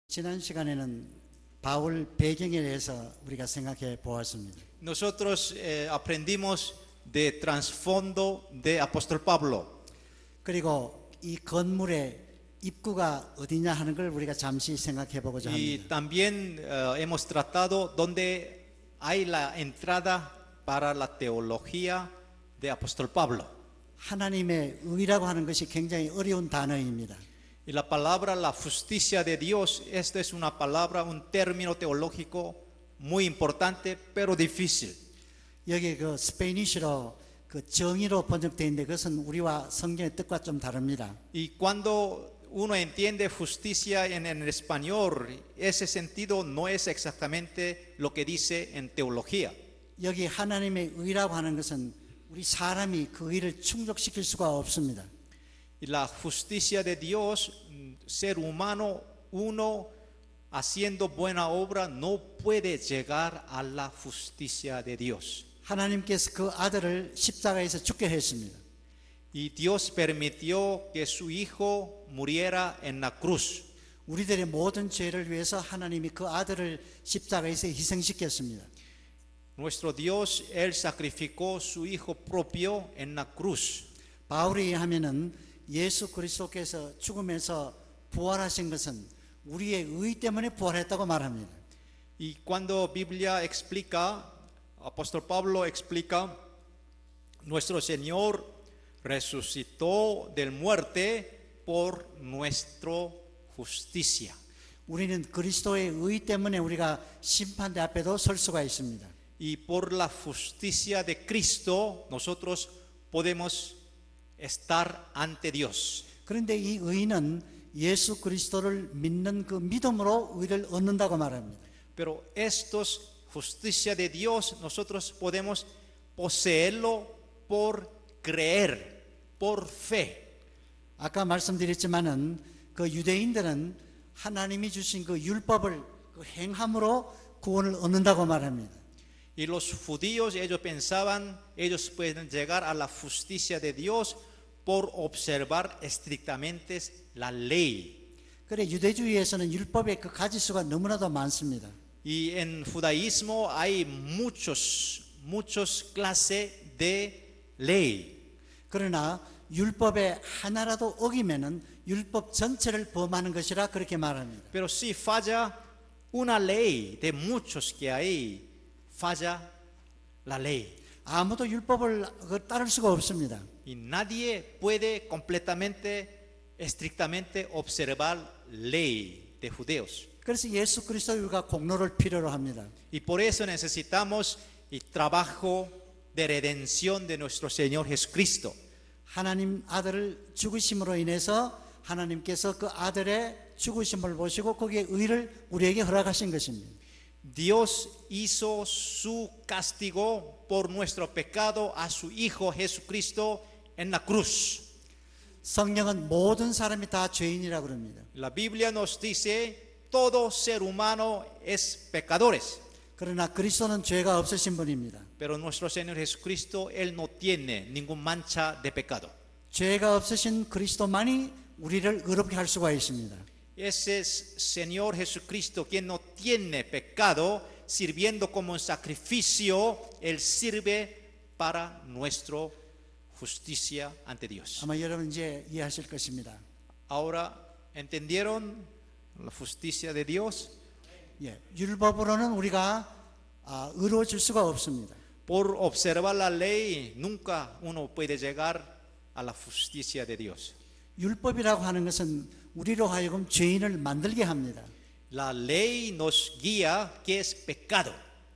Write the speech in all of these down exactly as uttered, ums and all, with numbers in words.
지난 시간에는 바울 배경에 대해서 우리가 생각해 보았습니다. Nosotros eh, aprendimos de trasfondo de apóstol Pablo. 그리고 이 건물의 입구가 어디냐 하는 걸 우리가 잠시 생각해 보고자 Y 합니다. también eh, hemos tratado donde hay la entrada para la teología de apóstol Pablo. 하나님의 의라고 하는 것이 굉장히 어려운 단어입니다. Y la palabra la justicia de Dios, esta es una palabra, un término teológico muy importante, pero difícil. 여기 그 스페니쉬로 그 정의로 번역되어 있는데 그것은 우리와 성경의 뜻과 좀 다릅니다. Y cuando uno entiende justicia en, en español, ese sentido no es exactamente lo que dice en teología. 여기 하나님의 의라고 하는 것은 우리 사람이 그 의를 충족시킬 수가 없습니다. Y la justicia de Dios, ser humano, uno haciendo buena obra no puede llegar a la justicia de Dios. 하나님께서 그 아들을 십자가에서 죽게 했습니다. Y Dios permitió que su hijo muriera en la cruz. 우리들의 모든 죄를 위해서 하나님이 그 아들을 십자가에서 희생시켰습니다. Nuestro Dios, Él sacrificó su hijo propio en la cruz. 바울이 하면은 예수 그리스도께서 죽음에서 부활하신 것은 우리의 의 때문에 부활했다고 말합니다. Y cuando Biblia explica, apóstol Pablo explica, nuestro Señor resucitó del muerte por nuestra justicia. 우리는 그리스도의 의 때문에 우리가 심판대 앞에도 설 수가 있습니다. Y por la justicia de Cristo nosotros podemos estar ante Dios. 그런데 이 의는 예수 그리스도를 믿는 그 믿음으로 의를 얻는다고 말합니다. Pero estos justicia de Dios nosotros podemos poseerlo por creer, por fe. 아까 말씀드렸지만은 그 유대인들은 하나님이 주신 그 율법을 그 행함으로 구원을 얻는다고 말합니다. Y los judíos, ellos pensaban, ellos pueden llegar a la justicia de Dios por observar estrictamente la ley. 그래 유대주의에서는 율법의 그 가지수가 너무나도 많습니다. Y en judaísmo hay muchos, muchos clases de ley. 그러나 율법의 하나라도 어기면은 율법 전체를 범하는 것이라 그렇게 말합니다. Pero si falla una ley de muchos que hay, falla la ley. 아무도 율법을 따를 수가 없습니다. Y nadie puede completamente, estrictamente observar ley de judíos. 그래서 예수 그리스도가 공로를 필요로 합니다. Y por eso necesitamos el trabajo de redención de nuestro Señor Jesucristo. 하나님 아들을 죽으심으로 인해서 하나님께서 그 아들의 죽으심을 보시고 거기에 의를 우리에게 허락하신 것입니다. Dios hizo su castigo por nuestro pecado a su Hijo Jesucristo en la cruz. 성경은 모든 사람이 다 죄인이라고 그럽니다. La Biblia nos dice, todo ser humano es pecadores. 그러나 그리스도는 죄가 없으신 분입니다. Pero nuestro Señor Jesucristo, Él no tiene ningún mancha de pecado. 죄가 없으신 그리스도만이 우리를 의롭게 할 수가 있습니다. Ese es Señor Jesucristo, quien no tiene pecado, sirviendo como un sacrificio, Él sirve para nuestra justicia ante Dios. 아마 여러분 이제 이해하실 것입니다. Ahora, ¿entendieron la justicia de Dios? 예, 율법으로는 우리가 아, 의로워질 수가 없습니다. Por observar la ley, nunca uno puede llegar a la justicia de Dios. 율법이라고 하는 것은 우리로 하여금 죄인을 만들게 합니다. La ley nos guía que es pecado.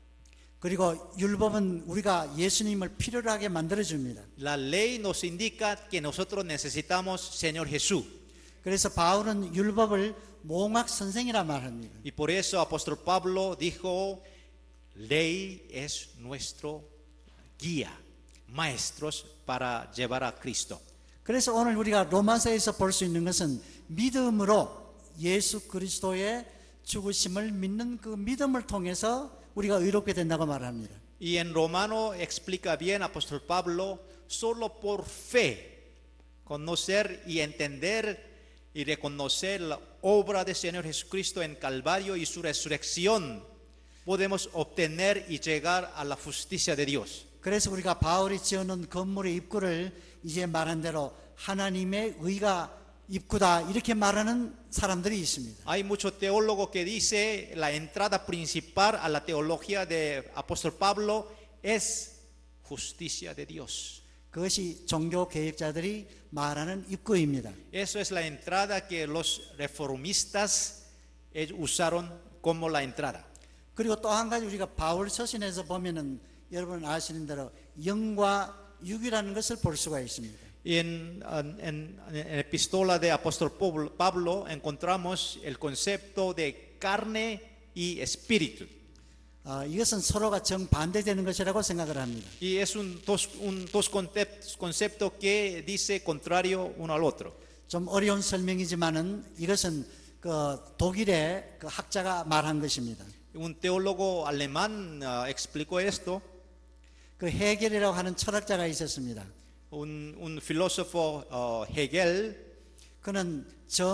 그리고 율법은 우리가 예수님을 필요로 하게 만들어줍니다. La ley nos indica que nosotros necesitamos Señor Jesús. 그래서 바울은 율법을 몽학 선생이라 말합니다. Y por eso apóstol Pablo dijo, ley es nuestro guía, maestros para llevar a Cristo. 그래서 오늘 우리가 로마서에서 볼 수 있는 것은 믿음으로 예수 그리스도의 죽으심을 믿는 그 믿음을 통해서 우리가 의롭게 된다고 말합니다. Y en Romano explica bien apóstol Pablo, solo por fe, conocer y entender y reconocer la obra del Señor Jesucristo en Calvario y su resurrección, podemos obtener y llegar a la justicia de Dios. 그래서 우리가 바울이 지어놓은 건물의 입구를 이제 말한 대로 하나님의 의가 입구다 이렇게 말하는 사람들이 있습니다. Hay mucho teólogo que dice la entrada principal a la teología de apóstol Pablo es justicia de Dios. 그것이 종교 개혁자들이 말하는 입구입니다. Eso es la entrada que los reformistas usaron como la entrada. 그리고 또 한 가지 우리가 바울 서신에서 보면은 여러분 아시는 대로 영과 육이라는 것을 볼 수가 있습니다. En, en, en la epístola de apóstol Pablo encontramos el concepto de carne y espíritu. 어, 이것은 서로가 정반대되는 것이라고 생각을 합니다. Y es un dos, un, dos conceptos concepto que dice contrario uno al otro. 좀 어려운 설명이지만은 이것은 그 독일의 그 학자가 말한 것입니다. Un teólogo alemán uh, explicó esto. 그 헤겔이라고 하는 철학자가 있었습니다. Un, un filósofo uh, Hegel. 그는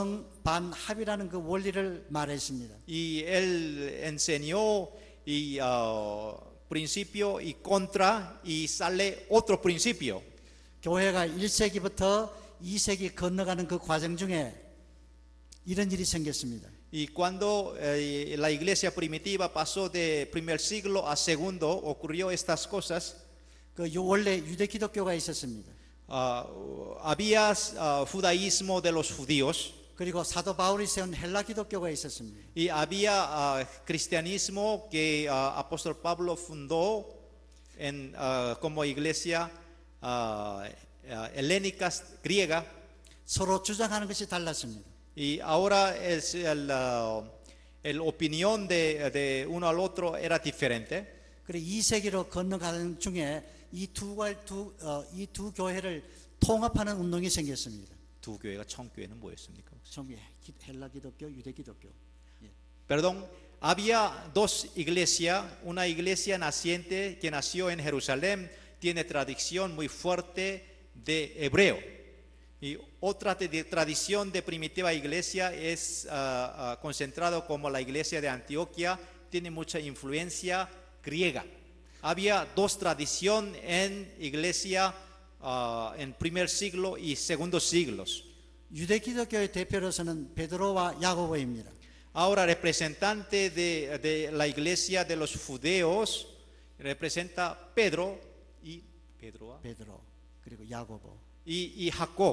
정반합이라는 그 원리를 말했습니다. Y él enseñó y uh, principio y contra y sale otro principio. 교회가 일 세기부터 이 세기 건너가는 그 과정 중에 이런 일이 생겼습니다. Y cuando eh, la iglesia primitiva pasó de primer siglo a segundo, ocurrió estas cosas. 그 원래 유대 기독교가 있었습니다. Uh, había uh, judaísmo de los judíos. 그리고 사도 바울이 세운 헬라 기독교가 있었습니다. Y había uh, cristianismo que uh, apóstol Pablo fundó en, uh, como iglesia uh, uh, helénica griega. 서로 주장하는 것이 달랐습니다. Y ahora es el, uh, el opinión de, de uno al otro era diferente. 그래 이 세기로 건너가는 중에 이두 두, 어, 이 두 교회를 통합하는 운동이 생겼습니다. 두 교회가 청교회는 뭐였습니까? 청 헬라 기독교, 유대 기독교. 예. Perdón, había dos iglesias, una iglesia naciente que nació en Jerusalén, tiene tradición muy fuerte de hebreo. Y otra de tradición de primitiva iglesia es uh, uh, concentrado como la iglesia de Antioquía, tiene mucha influencia griega. Había dos tradiciones en iglesia uh, en primer siglo y segundo siglos. 유대 기독교의 대표로서는 베드로와 야고보입니다. Ahora representante de, de la iglesia de los judíos representa Pedro y Pedro 베드로 그리고 야고보. y, y Jacob.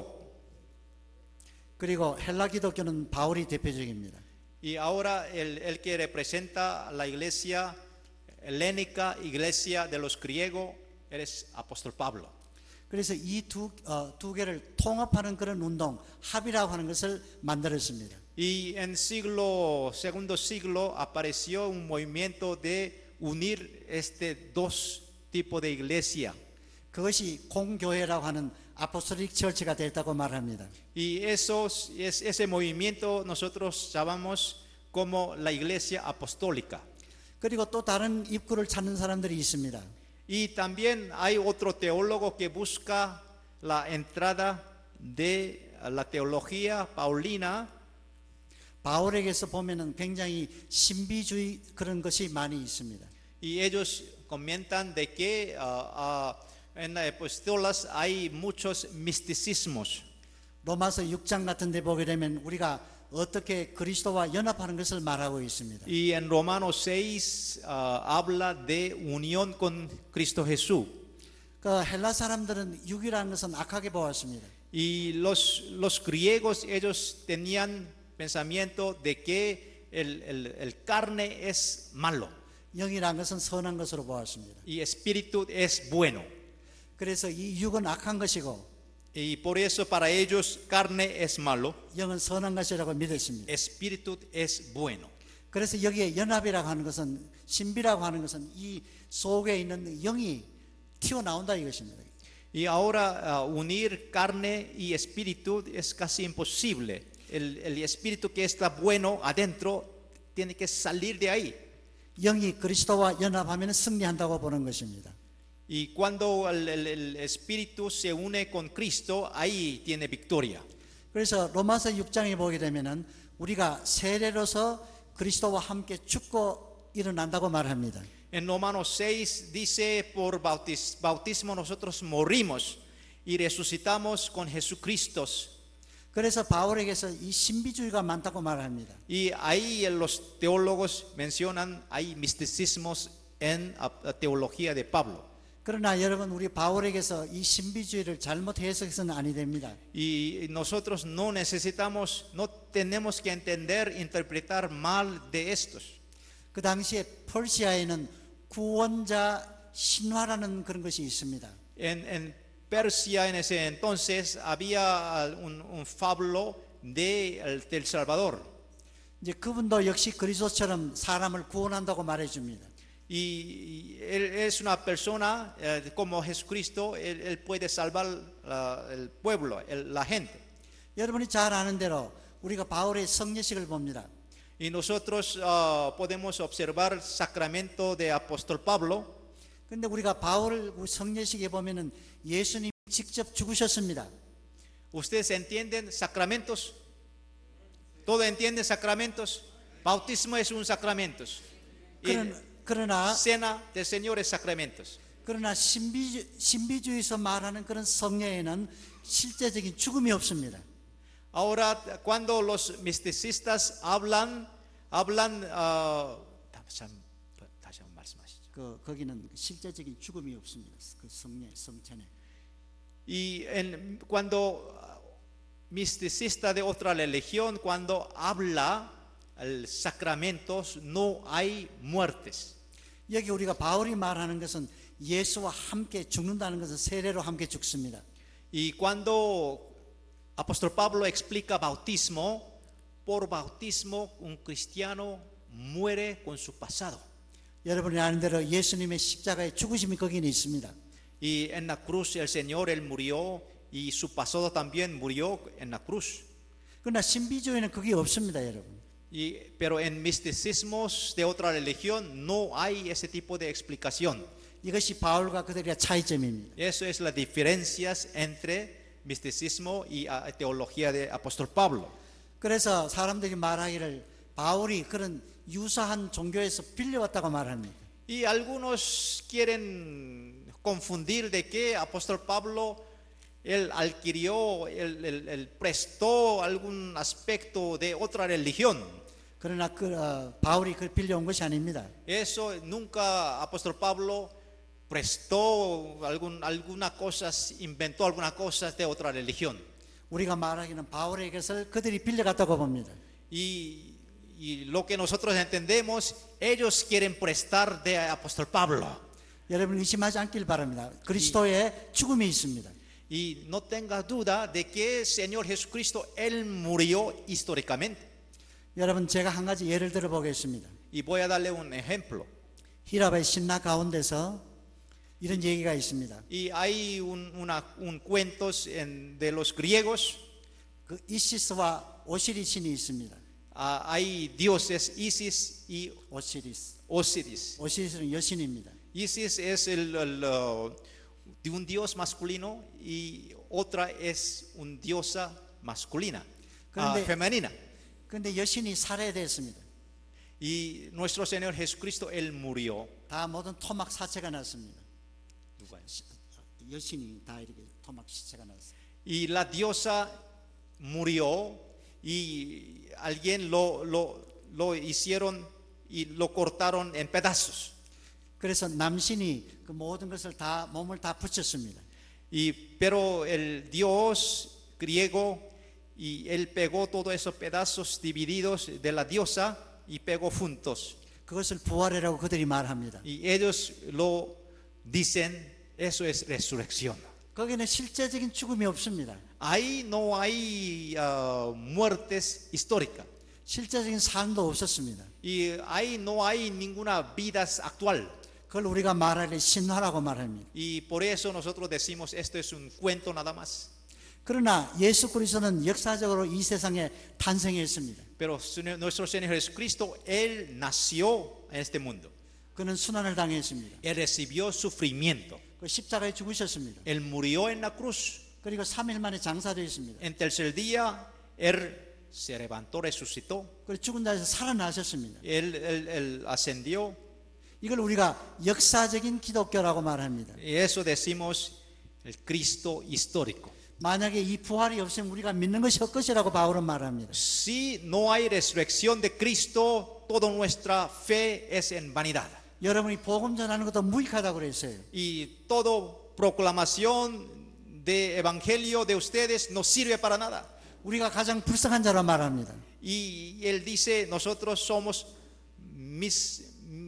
그리고 헬라 기독교는 바울이 대표적입니다. Y ahora el, el que representa la iglesia helénica, iglesia de los griegos, es apóstol Pablo. 그래서 이 두 어, 두 개를 통합하는 그런 운동, 합이라고 하는 것을 만들었습니다. Y en siglo segundo siglo apareció un movimiento de unir este dos tipos de iglesia. 그것이 공교회라고 하는 아포스톨릭 처치가 됐다고 말합니다. Y eso es ese movimiento nosotros llamamos como la iglesia apostólica. 그리고 또 다른 입구를 찾는 사람들이 있습니다. Y también hay otro teólogo que busca la entrada de la teología paulina. 바울에게서 보면은 굉장히 신비주의 그런 것이 많이 있습니다. Y ellos comentan de que uh, uh, en las epístolas hay muchos misticismos. 로마서 육 장 같은 데 보게 되면 우리가 어떻게 그리스도와 연합하는 것을 말하고 있습니다. Y en Romanos seis uh, habla de unión con Cristo Jesús. 그 헬라 사람들은 육이라는 것은 악하게 보았습니다. Y los, los griegos, ellos tenían pensamiento de que el, el, el carne es malo 영이라는 것은 선한 것으로 보았습니다. y espíritu es bueno. 그래서 이 육은 악한 것이고 Y por eso para ellos carne es malo, 영은 선한 것이라고 믿었습니다. espíritu es bueno. 그래서 여기에 연합이라고 하는 것은 신비라고 하는 것은 이 속에 있는 영이 튀어나온다 이것입니다. Y ahora uh, unir carne y espíritu es casi imposible. El, el espíritu que está bueno adentro tiene que salir de ahí. 영이 그리스도와 연합하면 승리한다고 보는 것입니다. Y cuando el, el, el espíritu se une con Cristo, ahí tiene victoria. 그래서 로마서 육 장에 보게 되면은 우리가 세례로서 그리스도와 함께 죽고 일어난다고 말합니다. En Romanos seis dice, por bautis- bautismo nosotros morimos y resucitamos con Jesucristo. 그래서 바울에게서 이 신비주의가 많다고 말합니다. Y ahí los teólogos mencionan, hay misticismos en la teología de Pablo. 그러나 여러분 우리 바울에게서 이 신비주의를 잘못 해석해서는 아니 됩니다. Y nosotros no necesitamos, no tenemos que entender, interpretar mal de estos. 그 당시에 퍼시아에는 구원자 신화라는 그런 것이 있습니다. En, en Persia en ese entonces había un, un fábulo de, el- del Salvador. 이제 그분도 역시 그리스도처럼 사람을 구원한다고 말해줍니다. Y, y él es una persona eh, como Jesucristo, él, él puede salvar la- el pueblo, el- la gente. 여러분이 잘 아는 대로 우리가 바울의 성례식을 봅니다. Y nosotros ah, podemos observar el sacramento de apóstol Pablo. 근데 우리가 바울 성례식에 보면은 예수님이 직접 죽으셨습니다. ¿Ustedes entienden sacramentos? ¿Todo entienden sacramentos? Bautismo es un sacramento. Y 그런, 그러나 cena del Señor es sacramentos. 그러나 신비주, 신비주의에서 말하는 그런 성례에는 실제적인 죽음이 없습니다. Ahora, cuando los misticistas hablan, hablan, ah, 다시 한- 다시 한번 말씀하시죠. 그 거기는 실제적인 죽음이 없습니다. 그 성례 성찬에. Y en- cuando ah, misticista de otra religión, cuando habla el sacramentos, no hay muertes. 여기 우리가 바울이 말하는 것은 예수와 함께 죽는다는 것은 세례로 함께 죽습니다. Y cuando apóstol Pablo explica bautismo, por bautismo un cristiano muere con su pasado. 여러분이 아는 대로 예수님의 십자가의 죽으심이 거기는 있습니다. Y en la cruz el Señor, Él murió y su pasado también murió en la cruz. 그러나 신비주의는 그게 없습니다, 여러분. Y, pero en misticismos de otra religión no hay ese tipo de explicación. 이것이 바울과 그들의 차이점입니다. Eso es las diferencias entre misticismo y ah, teología de apóstol Pablo. 그래서 사람들이 말하기를 바울이 그런 유사한 종교에서 빌려왔다고 말합니다. Y algunos quieren confundir de que apóstol Pablo él adquirió, él, él- él prestó algún aspecto de otra religión. 그러나 그 어, 바울이 그걸 빌려온 것이 아닙니다. Eso nunca apóstol Pablo prestó algún, alguna cosa, inventó alguna cosa de otra religión. 우리가 말하기는 바울의 것을 그들이 빌려갔다고 봅니다. Y, y lo que nosotros entendemos, ellos quieren prestar de apóstol Pablo. 여러분 의심하지 않길 바랍니다. 그리스도의 죽음이 있습니다. Y no tenga duda de que el Señor Jesucristo, Él murió históricamente. 여러분 제가 한 가지 예를 들어 보겠습니다. Y voy a darle un ejemplo. 히랍의 신라 가운데서 이런 얘기가 있습니다. Y hay un, una- un cuento en- de los griegos. 그 이시스와 오시리신이 있습니다. Ah, hay dioses Isis y 오시리스. Osiris. 오시리스는 여신입니다. Isis es el, el, uh, de un dios masculino y otra es una diosa masculina, ah, 그런데- femenina. 그런데 여신이 살해됐습니다. Y nuestro Señor Jesucristo, Él murió. 다 모든 토막 사체가 났습니다. 여신이 다 이렇게 토막 시체가 났습니다. Y la diosa murió y alguien lo, lo, lo hicieron y lo cortaron en pedazos. 그래서 남신이 그 모든 것을 다 몸을 다 붙였습니다. Y, pero el dios griego, y él pegó todos esos pedazos divididos de la diosa y pegó juntos. 그것을 부활이라고 그들이 말합니다. Y ellos lo dicen, eso es resurrección. 거기는 실제적인 죽음이 없습니다. Ahí no hay ah, muertes históricas. 실제적인 삶도 없었습니다. Y ahí no hay ninguna vida actual. 그걸 우리가 말하려 신화라고 말합니다. Y por eso nosotros decimos, esto es un cuento nada más. 그러나 예수 그리스도는 역사적으로 이 세상에 탄생했습니다. Pero su- nuestro Señor Jesucristo, Él nació en este mundo. 그는 순환을 당했습니다. Él recibió sufrimiento. 그 십자가에 죽으셨습니다. Él murió en la cruz. 그리고 삼 일 만에 장사되었습니다. En tercer día, él se levantó, resucitó. 그리고 죽은 자에서 살아나셨습니다. Él, él, él ascendió. 이걸 우리가 역사적인 기독교라고 말합니다. Y eso decimos el Cristo histórico. 만약에 이 부활이 없으면 우리가 믿는 것이 헛것이라고 바울은 말합니다. Si no hay resurrección de Cristo, toda nuestra fe es en vanidad. 여러분이 복음 전하는 것도 무익하다고 그랬어요. Y toda proclamación de evangelio de ustedes no sirve para nada. 우리가 가장 불쌍한 자라 말합니다. Y él dice, nosotros somos mis,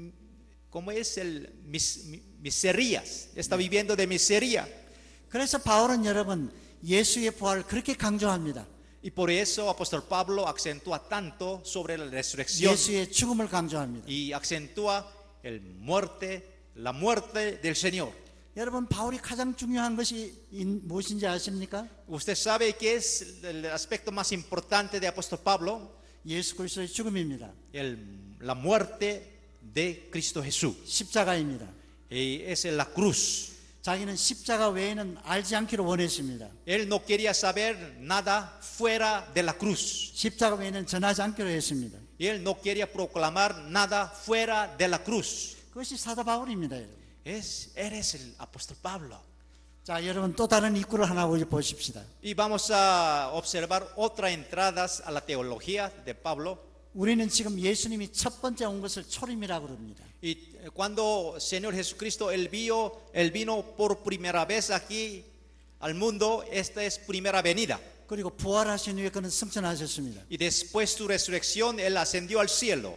¿cómo es el mis, miserías? Está viviendo de miseria. 그래서 바울은 여러분 예수의 부활을 그렇게 강조합니다. Y por eso apóstol Pablo acentúa tanto sobre la resurrección 예수의 죽음을 강조합니다. y acentúa el muerte, la muerte del Señor. 여러분 바울이 가장 중요한 것이 무엇인지 아십니까? ¿Usted sabe qué es el aspecto más importante de apóstol Pablo? 예수 그리스도의 죽음입니다. El, la muerte de Cristo Jesús. 십자가입니다. Y es la cruz. 자기는 십자가 외에는 알지 않기를 원했습니다. Él no quería saber nada fuera de la cruz. 십자가 외에는 전하지 않기로 했습니다. Y él no quería proclamar nada fuera de la cruz. 그것이 사도 바울입니다. 여러분. Es, eres el apóstol Pablo. 자, 여러분 또 다른 입구를 하나 보십시다. Y vamos a observar otras entradas a la teología de Pablo. 우리는 지금 예수님이 첫 번째 온 것을 초림이라고 그럽니다. Y cuando el Señor Jesucristo él vio, él vino por primera vez aquí al mundo, esta es primera venida. 그리고 부활하신 후에 그는 승천하셨습니다. Y después su resurrección él ascendió al cielo.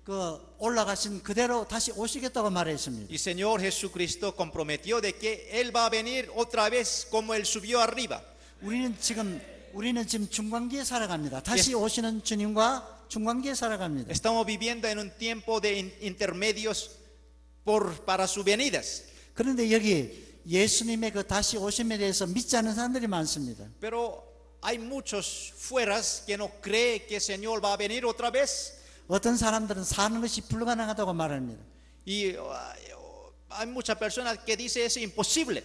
그 올라가신 그대로 다시 오시겠다고 말했습니다. Y Señor Jesucristo comprometió de que él va a venir otra vez como él subió arriba. 우리는 지금 우리는 지금 중간기에 살아갑니다. 다시 오시는 주님과 중간기에 살아갑니다. Estamos viviendo en un tiempo de in- intermedios por para sus venidas. 그런데 여기 예수님의 그 다시 오심에 대해서 믿지 않는 사람들이 많습니다. Pero hay muchos fueras que no creen que el Señor va a venir otra vez. 어떤 사람들은 사는 것이 불가능하다고 말합니다. Y uh, hay muchas personas que dicen es imposible.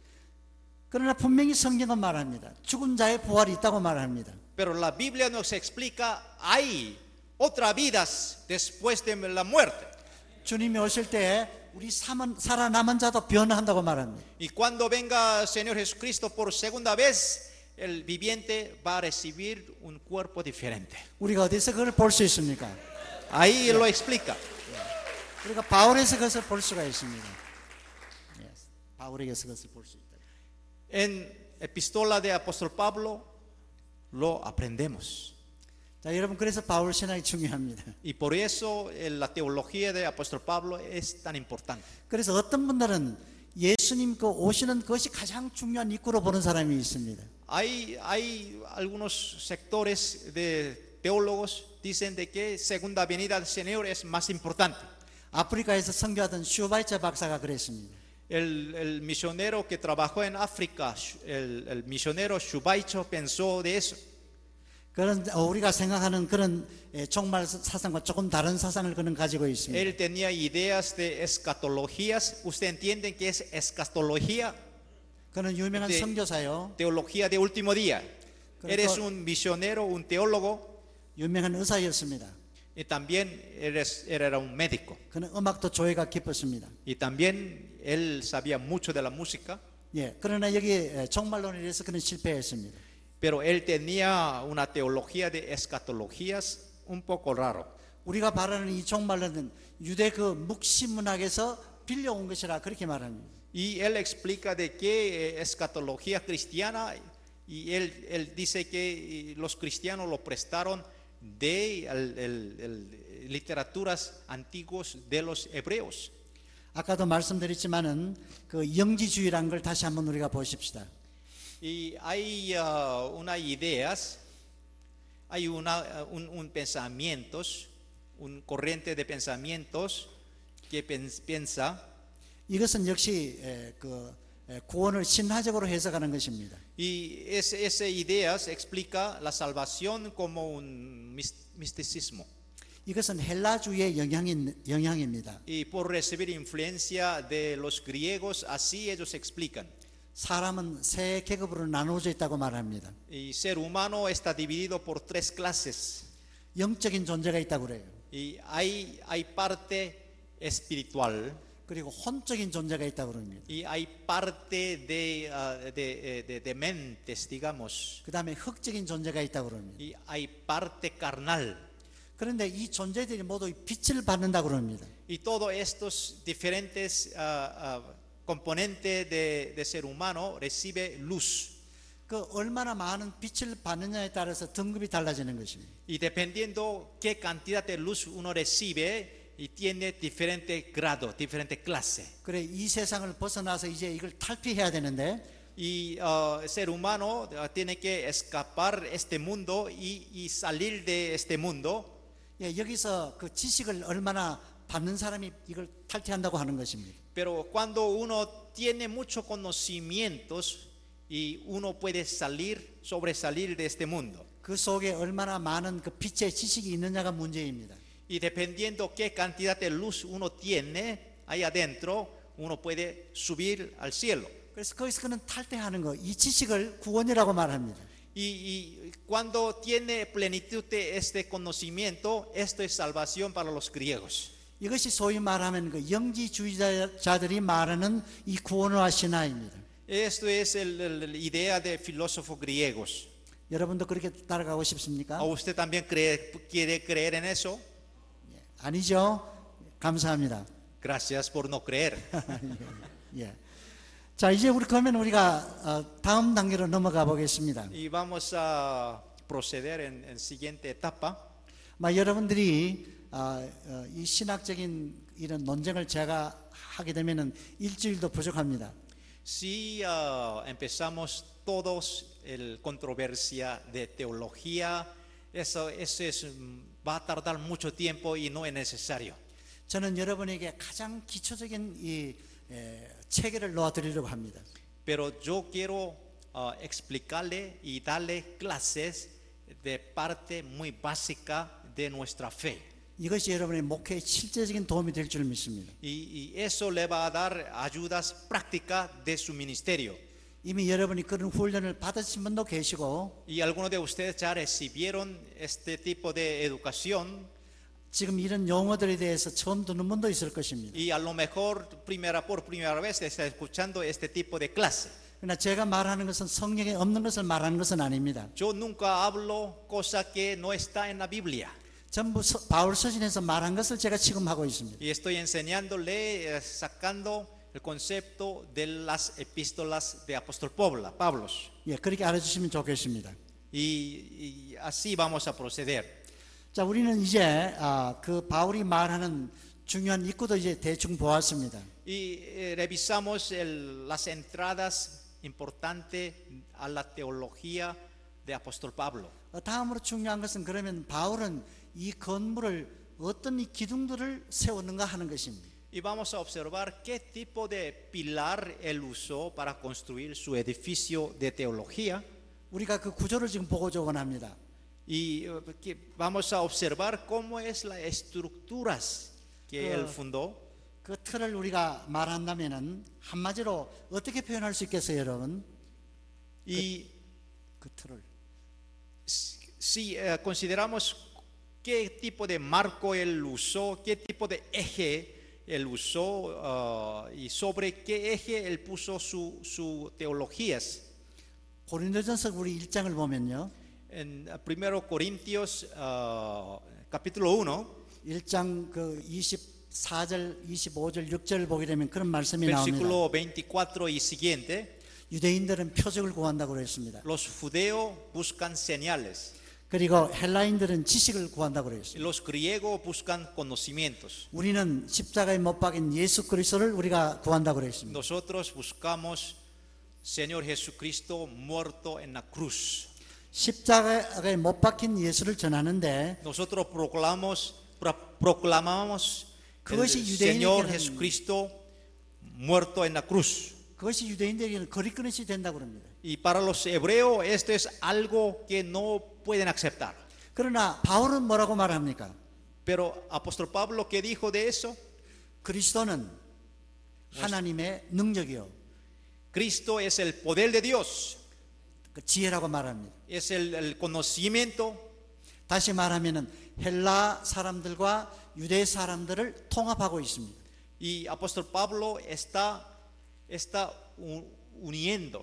그러나 분명히 성경은 말합니다. 죽은 자의 부활이 있다고 말합니다. Pero la Biblia nos explica hay otras vidas después de la muerte. 주님이 오실 때 우리 삼은, 살아남은 자도 변화한다고 말합니다. Y cuando venga el Señor Jesucristo por segunda vez, el viviente va a recibir un cuerpo diferente. 우리가 어디서 그걸 볼 수 있습니까? Ahí lo explica. 우리가 바울에서 그것을 볼 수가 있습니다. Yes. 바울에게서 그것을 볼 수 있다. En Epístola de Apóstol Pablo lo aprendemos. 자, 여러분 그래서 바울 신학이 중요합니다. Y por eso eh, la teología de Apóstol Pablo es tan importante. 그래서 어떤 분들은 예수님 그 오시는 것이 가장 중요한 입구로 보는 사람이 있습니다. Hay, hay algunos sectores de teólogos dicen de que segunda venida del Señor es más importante. 아프리카에서 선교하던 슈바이처 박사가 그랬습니다. El, el misionero que trabajó en África, el, el misionero Shubaicho pensó de eso. 그런 어, 우리가 생각하는 그런 예, 종말 사상과 조금 다른 사상을 그는 가지고 있습니다. Él tenía ideas de escatologías. ¿Usted entiende qué es escatología? 그는 유명한 네. 선교사요, Teología de último día. Pero Eres to- un misionero, un teólogo 유명한 의사였습니다. y también eres, era un médico. 그는 음악도 조예가 깊었습니다. Y también él sabía mucho de la música, 예, 그러나 여기 예, 종말론에 대해서 그는 실패했습니다. pero él tenía una teología de escatologías un poco raro. 우리가 바라는 이 종말론은 유대 그 묵시 문학에서 빌려온 것이라 그렇게 말합니다. Y él explica de qué eh, escatología cristiana, y él, él dice que eh, los cristianos lo prestaron de el- el- el- literaturas antiguas de los hebreos. 아까도 말씀드렸지만은 그 영지주의라는 걸 다시 한번 우리가 보십시다. Y hay uh, unas ideas, hay una, uh, un, un pensamientos, un corriente de pensamientos que pens- piensa, 이것은 역시 에, 그 에, 구원을 신화적으로 해석하는 것입니다. y es- esa ideas explica la salvación como un mis- misticismo. 이것은 헬라주의 영향인, 영향입니다. Y por recibir influencia de los griegos, así ellos explican. 사람은 세 계급으로 나누어져 있다고 말합니다. Y ser humano está dividido por tres clases. 영적인 존재가 있다고 그래요. Y hay, hay parte espiritual 그리고 혼적인 존재가 있다고 그럽니다. y hay parte de, ah, de, de- de mentes, digamos. 그 다음에 흑적인 존재가 있다고 그럽니다. Y hay parte carnal. 그런데 이 존재들이 모두 빛을 받는다고 그럽니다. Y todos estos diferentes ah, ah, componentes de, de ser humano recibe luz. 그 얼마나 많은 빛을 받느냐에 따라서 등급이 달라지는 것입니다. Y dependiendo qué cantidad de luz uno recibe, y tiene diferente grado, diferente clase. 그래 이 세상을 벗어나서 이제 이걸 탈피해야 되는데 Y ah, el ser humano ah, tiene que escapar este mundo y, y salir de este mundo. 예, 여기서 그 지식을 얼마나 받는 사람이 이걸 탈피한다고 하는 것입니다. Pero cuando uno tiene muchos conocimientos y uno puede salir, sobresalir de este mundo. 그 속에 얼마나 많은 그 빛의 지식이 있느냐가 문제입니다. Y dependiendo qué cantidad de luz uno tiene ahí adentro, uno puede subir al cielo. 그래서 거기서 그는 탈퇴하는 거, 이 지식을 구원이라고 말합니다. Y, y cuando tiene plenitud de este conocimiento, esto es salvación para los griegos. 이것이 소위 말하면 그 영지주의자들이 말하는 이 구원과 신화입니다. Esto es el- el- la idea de filósofos griegos. 여러분도 그렇게 따라가고 싶습니까? ¿O usted también cree- quiere creer en eso? 아니죠? 감사합니다. Gracias por no creer. 예. 자, 이제 우리 그러면 우리가 어, 다음 단계로 넘어가 보겠습니다. Y vamos a proceder en, en siguiente etapa. 막 여러분들이 어, 어, 이 신학적인 이런 논쟁을 제가 하게 되면은 일주일도 부족합니다. Si ah, empezamos todos el controversia de teología, eso, eso es, mm, va a tardar mucho tiempo y no es necesario. 저는 여러분에게 가장 기초적인 이 에, 체계를 놓아드리려고 합니다. Pero yo quiero ah, explicarle y darle clases de parte muy básica de nuestra fe. 이것이 여러분의 목회에 실제적인 도움이 될 줄 믿습니다. Y, y eso le va a dar ayudas prácticas de su ministerio. 이미 여러분이 그런 훈련을 받으신 분도 계시고 Y algunos de ustedes ya recibieron este tipo de educación 지금 이런 용어들에 대해서 처음 듣는 분도 있을 것입니다. y a lo mejor primera, por primera vez está escuchando este tipo de clase. 그러나 제가 말하는 것은 성경에 없는 것을 말하는 것은 아닙니다. Yo nunca hablo cosa que no está en la Biblia. 전부 서, 바울 서신에서 말한 것을 제가 지금 하고 있습니다. Y estoy enseñándole, eh, sacando el concepto de las epístolas de apóstol Pablo. Pablos. 예, 그렇게 알아주시면 좋겠습니다. Y, y así vamos a proceder. 자, 우리는 이제 아, 그 바울이 말하는 중요한 입구도 이제 대충 보았습니다. Y eh, revisamos el- las entradas importantes a la teología de apóstol Pablo. 어, 다음으로 중요한 것은 그러면 바울은 이 건물을 어떤 이 기둥들을 세웠는가 하는 것입니다. Y vamos a observar qué tipo de pilar él usó para construir su edificio de teología. 우리가 그 구조를 지금 보고자 원합니다. Y eh, que vamos a observar cómo es las estructuras que 그- él fundó. 그 틀을 우리가 말한다면은 한마디로 어떻게 표현할 수 있겠어요, 여러분? Y 그 틀을. si eh, consideramos qué tipo de marco él usó, qué tipo de eje él usó ah, y sobre qué eje él puso su, su teologías. 고린도전서 우리 일 장을 보면요. En primero Corintios ah, capítulo uno, 일 장 그 이십사 절, 이십오 절, 육 절 보게 되면 그런 말씀이 나옵니다. versículo veinticuatro y siguiente, 유대인들은 표적을 구한다고 그랬습니다. los judeos buscan señales, 그리고 헬라인들은 지식을 구한다고 y 그랬습니다. los griegos buscan conocimientos. 우리는 십자가에 못 박인 예수 그리스도를 우리가 구한다고 그랬습니다. Nosotros buscamos Señor Jesucristo muerto en la cruz. 십자가에 못 박힌 예수를 전하는데 Nosotros proclamamos, pro- proclamamos el 그것이 Señor 유대인에게는- Jesucristo muerto en la cruz. 그것이 유대인들에게는 거리끄릇이 된다고 그럽니다. Y para los hebreos esto es algo que no pueden aceptar. 그러나 바울은 뭐라고 말합니까? Pero apóstol Pablo, ¿qué dijo de eso? 그리스도는 하나님의 능력이요 Cristo es el poder de Dios, 그 지혜라고 말합니다. es el, el conocimiento. 다시 말하면은 헬라 사람들과 유대 사람들을 통합하고 있습니다. Y apóstol Pablo está, está u- uniendo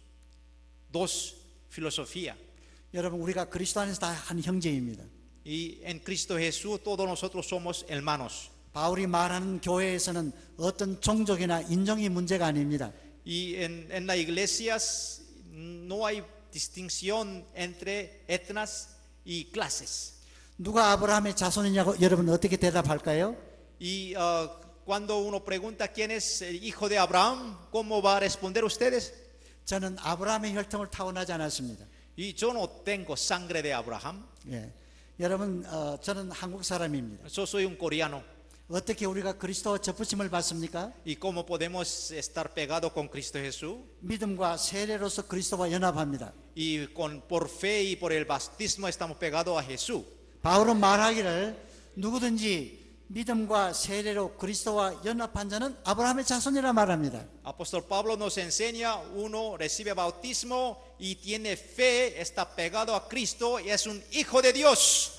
dos filosofías. 여러분 우리가 그리스도 안에서 다 한 형제입니다. Y en Cristo Jesús todos nosotros somos hermanos. 바울이 말하는 교회에서는 어떤 종족이나 인종이 문제가 아닙니다. Y en, en las iglesias no hay distinción entre etnias y clases. 누가 아브라함의 자손이냐고 여러분 어떻게 대답할까요? Y uh, cuando uno pregunta quién es el hijo de Abraham, ¿cómo va a responder ustedes? 저는 아브라함의 혈통을 타고나지 않았습니다. Y yo no tengo sangre de Abraham, 예. 여러분 어, 저는 한국 사람입니다. yo soy un coreano. 어떻게 우리가 그리스도와 접붙임을 받습니까? ¿Y cómo podemos estar pegados con Cristo Jesús? 믿음과 세례로서 그리스도와 연합합니다. Y con, por fe y por el bautismo estamos pegados a Jesús. 바울은 말하기를 누구든지 믿음과 세례로 그리스도와 연합한 자는 아브라함의 자손이라 말합니다. Apóstol Pablo nos enseña, uno recibe bautismo y tiene fe, está pegado a Cristo y es un hijo de Dios.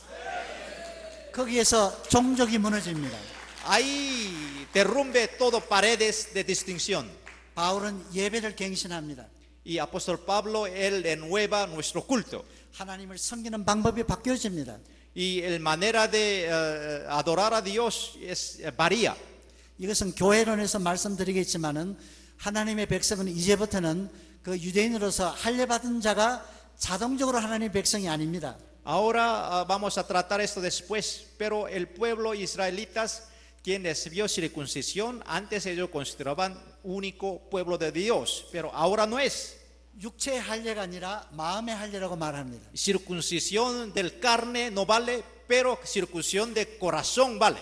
거기에서 종족이 무너집니다. Ahí derrumbe todo paredes de distinción. 바울은 예배를 갱신합니다. Y apóstol Pablo, él renueva nuestro culto. 하나님을 섬기는 방법이 바뀌어집니다. Y la manera de uh, adorar a Dios es, uh, varía. 이것은 교회론에서 말씀드리겠지만은 하나님의 백성은 이제부터는 그 유대인으로서 할례받은 자가 자동적으로 하나님의 백성이 아닙니다. Ahora uh, vamos a tratar esto después, pero el pueblo israelitas, quien recibió circuncisión, antes ellos consideraban único pueblo de Dios, pero ahora no es. 육체의 할례가 아니라 마음의 할례라고 말합니다. Circuncisión del carne no vale, pero circuncisión de corazón vale.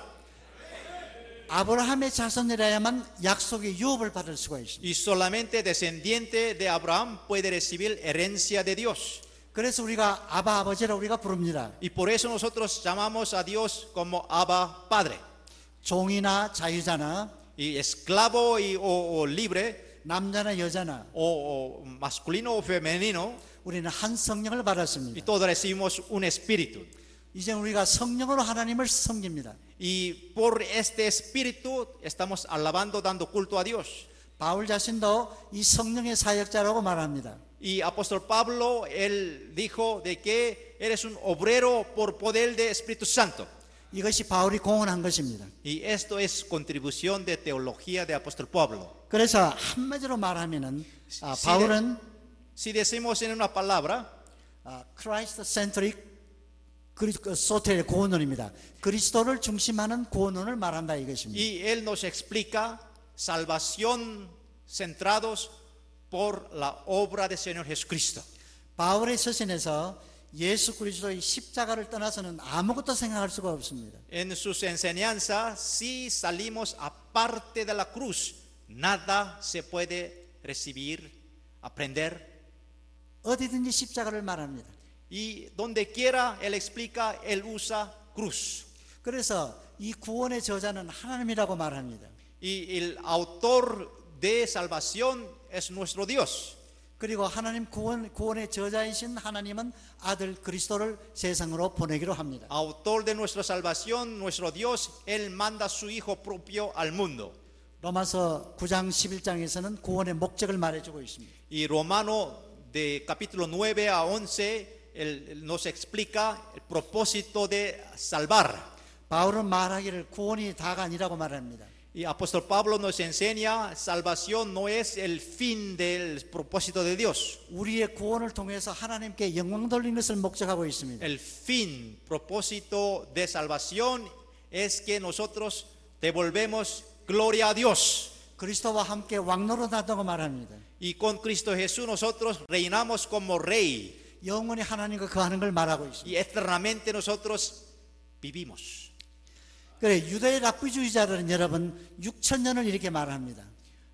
아브라함의 자손이라야만 약속의 유업을 받을 수가 있습니다. Y solamente descendiente de Abraham puede recibir herencia de Dios. 그래서 우리가 아바 아버지라 우리가 부릅니다. Y por eso nosotros llamamos a Dios como Abba Padre. 종이나 자유자나 Y esclavo y, o, o libre, 남자나 여자나 o, o masculino o femenino, 우리는 한 성령을 y 받았습니다. todos recibimos un espíritu. 이제 우리가 성령으로 하나님을 섬깁니다. Y por este espíritu estamos alabando, dando culto a Dios. 바울 자신도 이 성령의 사역자라고 말합니다. Y apóstol Pablo, él dijo de que eres un obrero por poder del Espíritu Santo. 이것이 바울이 공헌한 것입니다. Y esto es contribución de teología de apóstol Pablo. 그래서 한마디로 말하면은 아, Si, 바울은 de- si decimos en una palabra, 아, 크라이스트 센트릭 소텔 구원론입니다. 그리스도를 중심하는 구원론을 말한다 이것입니다. y él nos explica salvación centrados por la obra del Señor Jesucristo. 바울의 서신에서 예수 그리스도의 십자가를 떠나서는 아무것도 생각할 수가 없습니다. En sus enseñanzas, si salimos aparte de la cruz, nada se puede recibir, aprender. 어디든지 십자가를 말합니다. Y donde quiera él explica, él usa cruz. 그래서 이 구원의 저자는 하나님이라고 말합니다. Y el autor de salvación es nuestro Dios. 그리고 하나님 구원, 구원의 저자이신 하나님은 아들 그리스도를 세상으로 보내기로 합니다. Autor de nuestra salvación, nuestro Dios, él manda a su Hijo propio al mundo. 로마서 구 장 십일 장에서는 구원의 목적을 말해주고 있습니다. Y Romano de capítulo nueve a once él, él nos explica el propósito de salvar. 바울은 말하기를 구원이 다가 아니라고 말합니다. Y apóstol Pablo nos enseña, salvación no es el fin del propósito de Dios. 우리의 구원을 통해서 하나님께 영광 돌리는 것을 목적하고 있습니다. El fin, propósito de salvación es que nosotros devolvemos gloria a Dios. 그리스도와 함께 왕노릇하다고 말합니다. Y con Cristo Jesús nosotros reinamos como rey. 영원히 하나님과 거하는 걸 말하고 있습니다. Y eternamente nosotros vivimos. 그래 유대의 랍비주의자들은 여러분 육천 년을 이렇게 말합니다.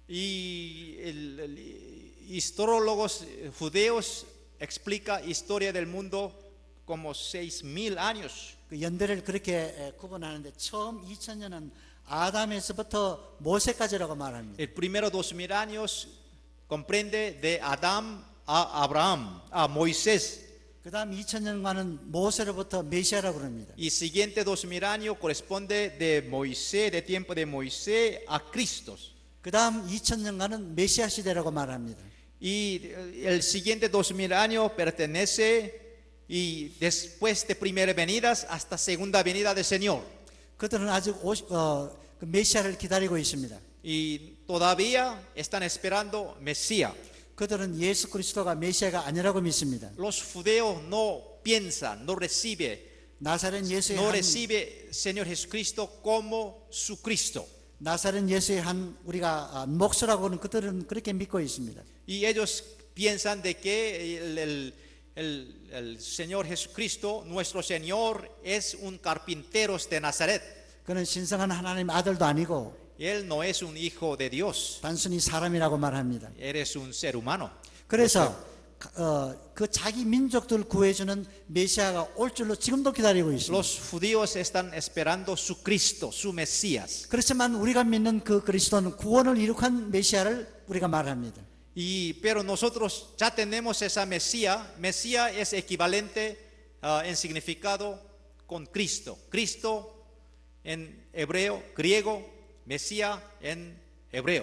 Y el, el, histórologos judeos explica historia del mundo como seis mil años. 그 연대를 그렇게 구분하는데 처음 이천 년은 아담에서부터 모세까지라고 말합니다. El primero dos mil años comprende de Adán a Abraham, a Moisés. 그 다음 이천 년간은 모세로부터 메시아라고 그럽니다. Y siguiente dos mil años corresponde de Moisés, de tiempo de Moisés a Cristo. 그 다음 이천 년간은 메시아 시대라고 말합니다. Y el siguiente dos mil años pertenece y después de primera venida hasta segunda venida del Señor. 그들은 아직 오, 어, 그 메시아를 기다리고 있습니다. Y todavía están esperando Mesías. 그들은 예수 그리스도가 메시아가 아니라고 믿습니다. Los judíos no piensan, no reciben, 나사렛 예수의 no 한, recibe Señor Jesucristo como su Cristo. 나사렛 예수의 한 우리가 아, 목수라고는 그들은 그렇게 믿고 있습니다. Y ellos piensan de que el, el, el, el Señor Jesucristo, nuestro Señor, es un carpintero de Nazaret. 그는 신성한 하나님 아들도 아니고 Él no es un hijo de Dios, 단순히 사람이라고 말합니다. eres un ser humano. 그래서 어, 그 자기 민족들 구해주는 메시아가 올 줄로 지금도 기다리고 있습니다. Los judíos están esperando su Cristo, su Mesías. 그렇지만 우리가 믿는 그 그리스도는 구원을 이룩한 메시아를 우리가 말합니다. Y pero nosotros ya tenemos esa Mesías. Mesías es equivalente uh, en significado con Cristo. Cristo en hebreo, griego, Mesías en hebreo.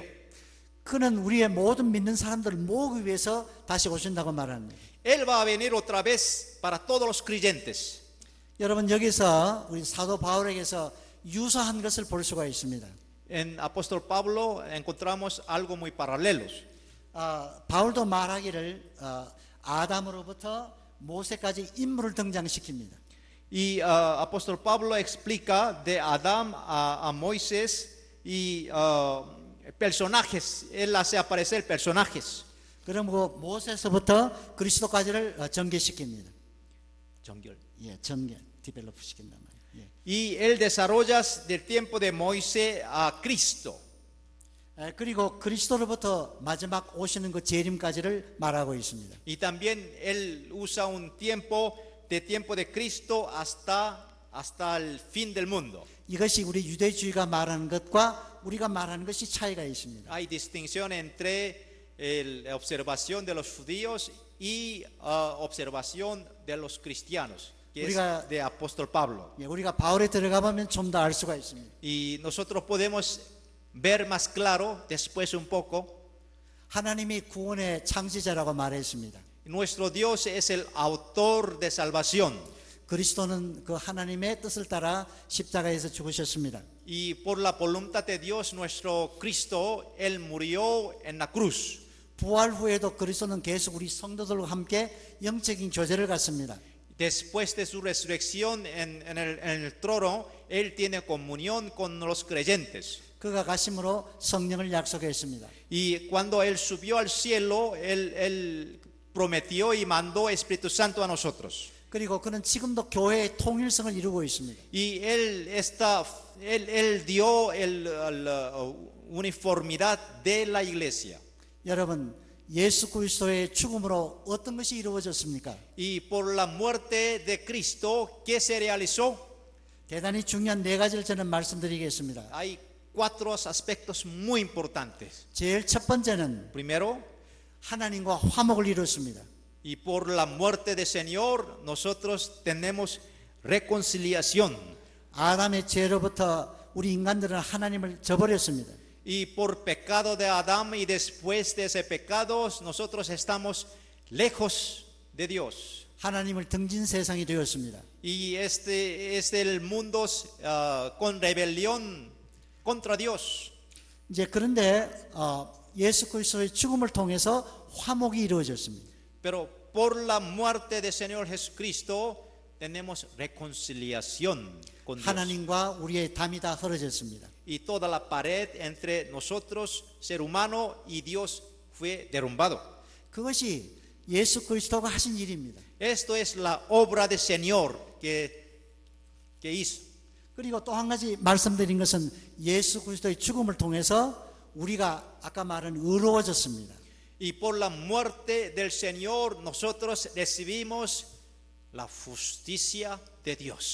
그는 우리의 모든 믿는 사람들을 모으기 위해서 다시 오신다고 말합니다. Él va a venir otra vez para todos los creyentes. 여러분 여기서 우리 사도 바울에게서 유사한 것을 볼 수가 있습니다. En apóstol Pablo encontramos algo muy paralelos. 어, 바울도 말하기를 어, 아담으로부터 모세까지 인물을 등장시킵니다. Y uh, apóstol Pablo explica de Adán a, a Moisés y uh, personajes. Él hace aparecer personajes. 그리고 모세에서부터 그리스도까지를 어, 전개시킵니다. 정결. 예, 전개, 디벨롭 시킨단 말이에요. 예. Y él desarrolla del tiempo de Moisés a Cristo. 에, 그리고 그리스도로부터 마지막 오시는 그 재림까지를 말하고 있습니다. Y también él usa un tiempo de tiempo de Cristo hasta, hasta el fin del mundo. 이것이 우리 유대주의가 말하는 것과 우리가 말하는 것이 차이가 있습니다. Hay distinción entre el- la observación de los judíos y uh, observación de los cristianos, que 우리가- es de apóstol Pablo. 예, 우리가 바울에 들어가 보면 좀 더 알 수가 있습니다. Y nosotros podemos ver más claro después un poco. 하나님이 구원의 창시자라고 말했습니다. Nuestro Dios es el autor de salvación. 그리스도는 그 하나님의 뜻을 따라 십자가에서 죽으셨습니다. Y por la voluntad de Dios, nuestro Cristo, Él murió en la cruz. 부활 후에도 그리스도는 계속 우리 성도들과 함께 영적인 교제를 갖습니다. Después de su resurrección en, en el, en el trono, Él tiene comunión con los creyentes. 그가 가심으로 성령을 약속했습니다. Y cuando Él subió al cielo, Él, Él prometió y mandó Espíritu Santo a nosotros. 그리고 그는 지금도 교회의 통일성을 이루고 있습니다. Y Él, está, él, él dio el, el, uh, uniformidad de la iglesia. 여러분, 예수 그리스도의 죽음으로 어떤 것이 이루어졌습니까? Y por la muerte de Cristo, ¿qué se realizó? 대단히 중요한 네 가지를 저는 말씀드리겠습니다. Hay cuatro aspectos muy importantes. 제일 첫 번째는 Primero, 하나님과 화목을 이뤘습니다. y por la muerte del Señor, nosotros tenemos reconciliación. 아담의 죄로부터 우리 인간들은 하나님을 저버렸습니다. Y por pecado de Adán y después de ese pecado, nosotros estamos lejos de Dios. 하나님을 등진 세상이 되었습니다. Y este es el mundo uh, con rebelión contra Dios. 이제 그런데 어, 예수 그리스도의 죽음을 통해서 화목이 이루어졌습니다. Pero por la muerte del Señor Jesucristo tenemos reconciliación con Dios. 하나님과 우리의 담이 다 헐어졌습니다. Y toda la pared entre nosotros, ser humano, y Dios fue derrumbado. 그것이 예수 그리스도가 하신 일입니다. Esto es la obra del Señor que, que hizo. 그리고 또 한 가지 말씀드린 것은 예수 그리스도의 죽음을 통해서 우리가 아까 말한 의로워졌습니다. Y por la muerte del Señor nosotros recibimos la justicia de Dios.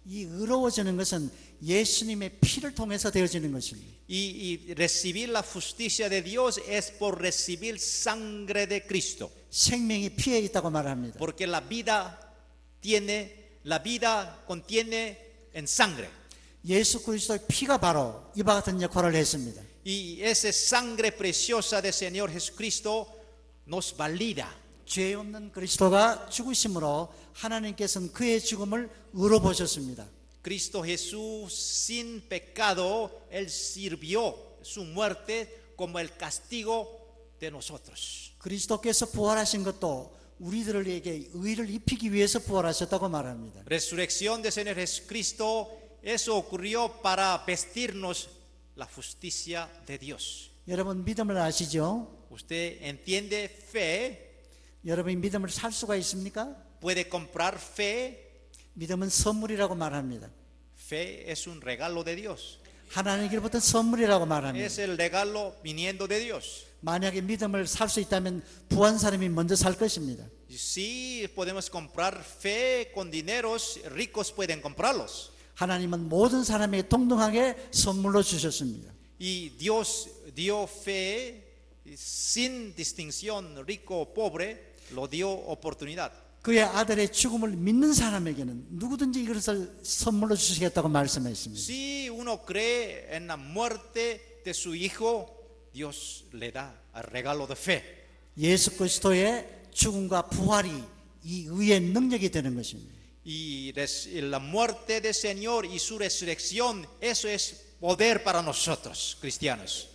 이 의로워지는 것은 예수님의 피를 통해서 되어지는 것입니다. Y, y recibir la justicia de Dios es por recibir sangre de Cristo. 생명이 피에 있다고 말합니다. Porque la vida tiene, la vida contiene en sangre. 예수 그리스도의 피가 바로 이와 같은 역할을 했습니다. Y esa sangre preciosa del Señor Jesucristo nos valida. 죄 없는 그리스도가 죽으심으로 하나님께서는 그의 죽음을 의로 보셨습니다. Cristo Jesús sin pecado, Él sirvió su muerte como el castigo de nosotros. 그리스도께서 부활하신 것도 우리들에게 의를 입히기 위해서 부활하셨다고 말합니다. Resurrección del Señor Jesucristo, eso ocurrió para vestirnos la justicia de Dios. 여러분 믿음을 아시죠? ¿Usted entiende fe? 여러분이 믿음을 살 수가 있습니까? ¿Puede comprar fe? 믿음은 선물이라고 말합니다. Fe es un regalo de Dios. 하나님께로부터 선물이라고 Es 말합니다. el regalo viniendo de Dios. 만약에 믿음을 살 수 있다면 부한 사람이 먼저 살 것입니다. Sí, podemos comprar fe con dineros, ricos pueden comprarlos. 하나님은 모든 사람에게 동등하게 선물로 주셨습니다. Y Dios dio fe sin distinción, rico o pobre, lo dio oportunidad. 그의 아들의 죽음을 믿는 사람에게는 누구든지 이것을 선물로 주시겠다고 말씀했습니다. Si uno cree en la muerte de su hijo, Dios le da el regalo de fe. 예수 그리스도의 죽음과 부활이 이 의의 능력이 되는 것입니다. Y res- la muerte del Señor y su resurrección, eso es poder para nosotros, cristianos.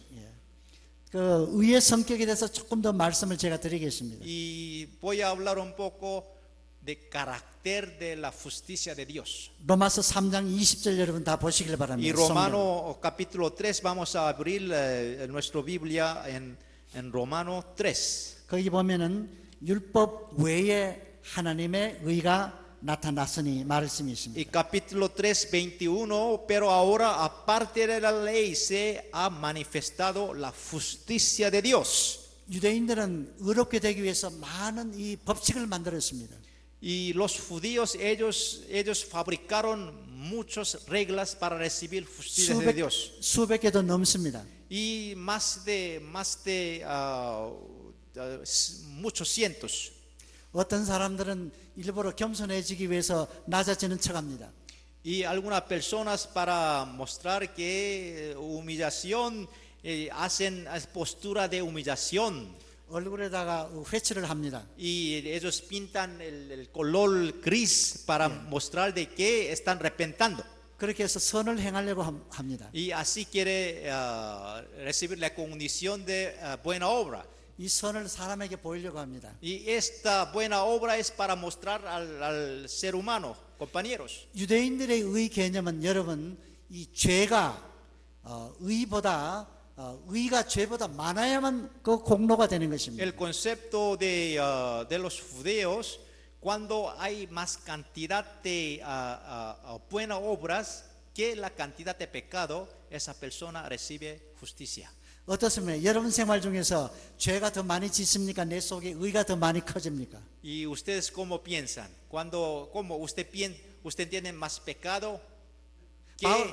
그 의의 성격에 대해서 조금 더 말씀을 제가 드리겠습니다. Y voy a hablar un poco de carácter de la justicia de Dios. 로마서 삼 장 이십 절 여러분 다 보시길 Y 바랍니다. Romano capítulo tres, vamos a abrir eh, nuestra Biblia en, en Romano tres. 거기 보면은 율법 외에 하나님의 의가 나타났으니 말씀이 Y 있습니다. capítulo tres, veintiuno, pero ahora aparte de la ley se ha manifestado la justicia de Dios. 유대인들은 의롭게 되기 위해서 많은 이 법칙을 만들었습니다. Y los judíos, ellos, ellos fabricaron muchas reglas para recibir justicia de 수백, Dios. 수백 개도 넘습니다. Y más de, más de ah, ah, muchos cientos. 어떤 사람들은 일부러 겸손해지기 위해서 낮아지는 척합니다. Y algunas personas para mostrar que humillación eh, hacen postura de humillación. 얼굴에다가 회칠을 합니다. Y ellos pintan el, el color gris para mostrar de que están arrepentando. 그렇게 해서 선을 행하려고 함- 합니다. Y así quiere ah, recibir la condición de ah, buena obra. 이 선을 사람에게 보이려고 합니다. Y esta buena obra es para mostrar al, al ser humano, compañeros. 유대인들의 의 개념은 여러분 이 죄가 어, 의보다 어, 의가 죄보다 많아야만 그 공로가 되는 것입니다. El concepto de, ah, de los judíos, cuando hay más cantidad de ah, ah, ah, buenas obras que la cantidad de pecado, esa persona recibe justicia. 어떻습니까? 여러분 생활 중에서 죄가 더 많이 짓습니까? 내 속에 의가 더 많이 커집니까? ¿Y ustedes cómo piensan? Cuando, ¿cómo usted piensa, usted tiene más pecado que 바울,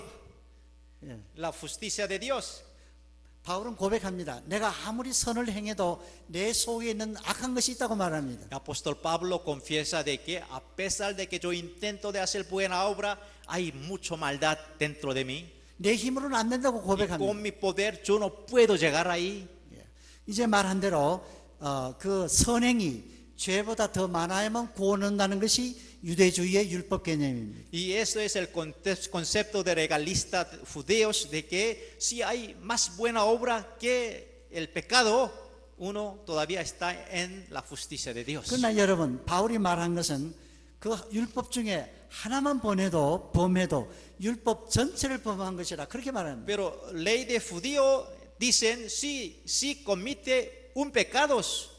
예. la justicia de Dios? 바울은 고백합니다. 내가 아무리 선을 행해도 내 속에 있는 악한 것이 있다고 말합니다. El apóstol Pablo confiesa de que a pesar de que yo intento de hacer buena obra, hay mucha maldad dentro de mí. 내 힘으로는 안 된다고 Y 고백합니다. con mi poder yo no puedo llegar ahí. 예. 이제 말한 대로 어, 그 선행이 죄보다 더 많아야만 구원한다는 것이 유대주의의 율법 개념입니다. Y eso es el conte- concepto de legalistas judíos, de que si hay más buena obra que el pecado, uno todavía está en la justicia de Dios. 그러나 여러분 바울이 말한 것은 그 율법 중에 하나만 범해도 범해도 율법 전체를 범한 것이라 그렇게 말합니다. Pero ley de judío dicen, si, si comete un pecado,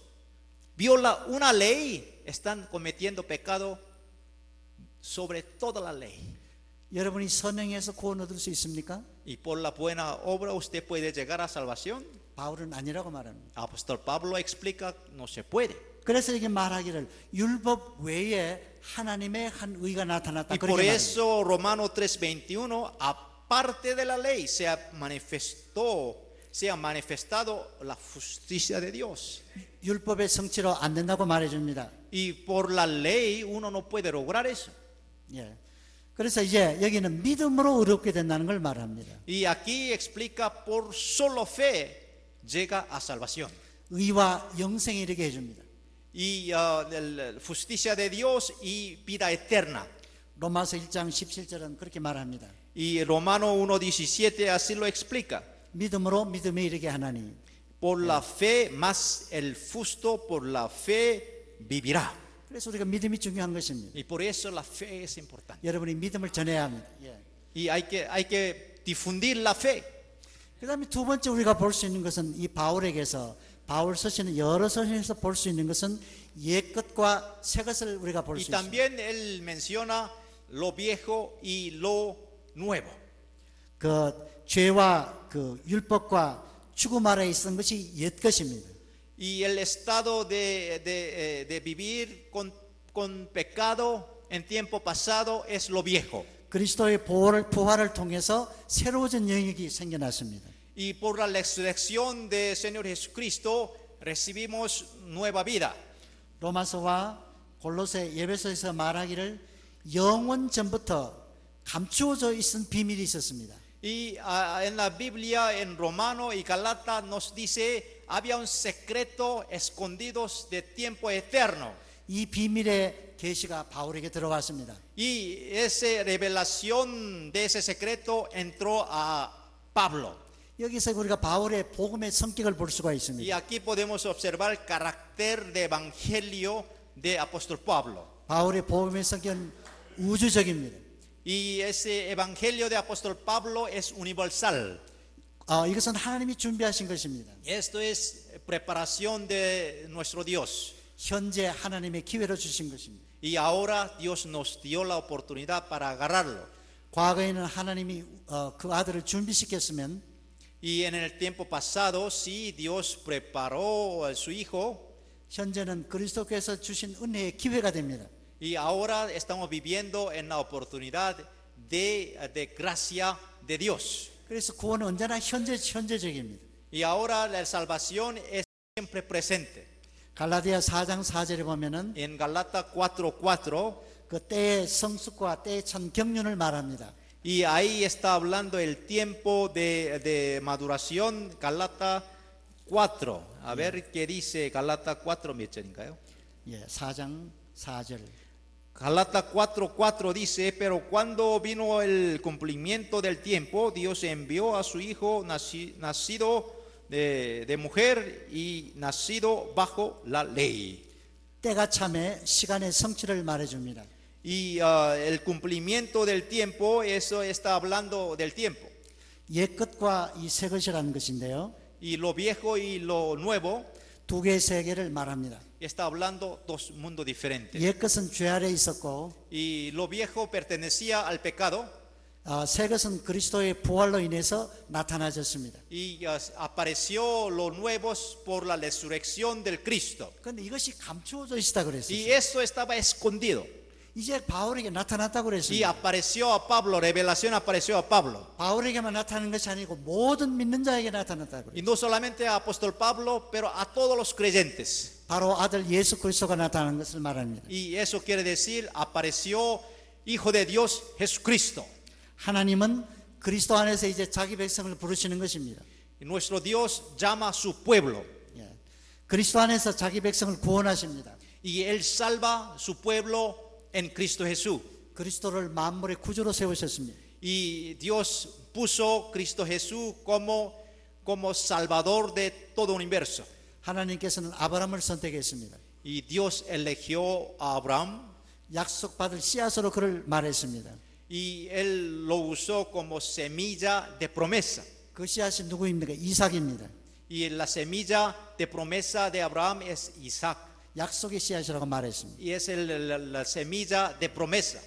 viola una ley, están cometiendo pecado sobre toda la ley. 여러분이 선행해서 구원 얻을 수 있습니까? Y por la buena obra usted puede llegar a salvación. 바울은 아니라고 말합니다. Apóstol Pablo explica, no se puede. 그래서 이게 말하기를 율법 외에 하나님의 한 의가 나타났다. Y 그렇게 por 말합니다. eso Romanos tres veintiuno, aparte de la ley, se ha manifestó, se ha manifestado la justicia de Dios. 율법의 성취로 안 된다고 말해줍니다. Y por la ley uno no puede lograr eso. 예. 그래서 이제 여기는 믿음으로 의롭게 된다는 걸 말합니다. Y aquí explica por solo fe llega a salvación. 의와 영생에 이르게 해줍니다. Y uh, la justicia de Dios y vida eterna. 로마서 일 장 십칠 절은 그렇게 말합니다. Y Romano uno diecisiete así lo explica. 믿음으로 믿음에 이르게 하나니. Por la fe, más el justo por la fe vivirá. 그래서 우리가 믿음이 중요한 것입니다. Y por eso la fe es importante. 여러분이 믿음을 전해야 합니다. 예. Y hay que, hay que difundir la fe. 그 다음에 두 번째 우리가 볼 수 있는 것은 이 바울에게서 바울 서신은 여러 서신에서 볼 수 있는 것은 옛 것과 새 것을 우리가 볼 Y 수 있습니다. también él menciona lo viejo y lo nuevo. 그 죄와 그 율법과 죽음 아래에 있었던 것이 옛 것입니다. Y el estado de, de, de vivir con, con pecado en tiempo pasado es lo viejo. 그리스도의 부활을, 부활을 통해서 새로워진 영역이 생겨났습니다. Y por la resurrección del Señor Jesucristo recibimos nueva vida. 로마서와 골로새 예배서에서 말하기를 영원 전부터 감추어져 있은 비밀이 있었습니다. Y uh, en la Biblia, en Romano y Galata nos dice, había un secreto escondido de tiempo eterno. 이 비밀의 계시가 바울에게 들어왔습니다. Y esa revelación de ese secreto entró a Pablo. 여기서 우리가 바울의 복음의 성격을 볼 수가 Y 있습니다. aquí podemos observar el carácter de evangelio de apóstol Pablo. 바울의 복음의 성격은 우주적입니다. Y ese evangelio de apóstol Pablo es universal. 아, 이것은 하나님이 준비하신 것입니다. Esto es preparación de nuestro Dios. 현재 하나님의 기회로 주신 것입니다. Y ahora Dios nos dio la oportunidad para agarrarlo. 과거에는 하나님이 어, 그 아들을 준비시켰으면 Y en el tiempo pasado, sí, Dios preparó a su Hijo. 현재는 그리스도께서 주신 은혜의 기회가 됩니다. Y ahora estamos viviendo en la oportunidad de, de gracia de Dios. 그래서 구원은 언제나 현재 현재적입니다. Y ahora la salvación es siempre presente. 갈라디아 사 장 사 절에 보면은 En Galata cuatro cuatro, 그 때의 성숙과 때의 참 경륜을 말합니다. y ahí está hablando el tiempo de, de maduración, Galata cuatro. A ver qué dice Galata cuatro, 몇 절인가요? 예, 사 장 사 절. Galata cuatro cuatro dice, pero cuando vino el cumplimiento del tiempo, Dios envió a su Hijo naci, nacido de, de mujer y nacido bajo la ley. 때가 참에 시간의 성취를 말해줍니다. Y uh, el cumplimiento del tiempo, eso está hablando del tiempo. 옛 것과 이 새 것이라는 것인데요. Y lo viejo y lo nuevo, 두 개의 세계를 말합니다. está hablando dos mundos diferentes. 옛 것은 죄 아래 있었고 Y lo viejo pertenecía al pecado. 아, 새 것은 그리스도의 부활로 인해서 나타나졌습니다. Y uh, apareció lo nuevo por la resurrección del Cristo. 그런데 이것이 감추어져 있다 그랬어요. Y eso estaba escondido. 이제 바울에게 나타났다고 Y 그랬습니다. apareció a Pablo, revelación apareció a Pablo. 바울에게만 나타나는 것이 아니고 모든 믿는 자에게 나타났다고 Y 그래요. no solamente a apóstol Pablo, pero a todos los creyentes. 바로 아들 예수 그리스도가 나타나는 것을 말합니다. Y eso quiere decir, apareció Hijo de Dios Jesucristo. 하나님은 그리스도 안에서 이제 자기 백성을 부르시는 것입니다. Y nuestro Dios llama a su pueblo. 예. 그리스도 안에서 자기 백성을 구원하십니다. Y Él salva su pueblo en Cristo Jesús. 그리스도를 만물의 구주로 세우셨습니다. Y Dios puso Cristo Jesús como, como salvador de todo el universo. 하나님께서는 아브라함을 선택했습니다. Y Dios eligió a Abraham 약속받을 씨앗으로 그를 말했습니다. y Él lo usó como semilla de promesa. 그 씨앗이 누구입니까? 이삭입니다. Y la semilla de promesa de Abraham es Isaac. 약속의 씨앗이라고 말했습니다. Y es el- la, la semilla de promesa.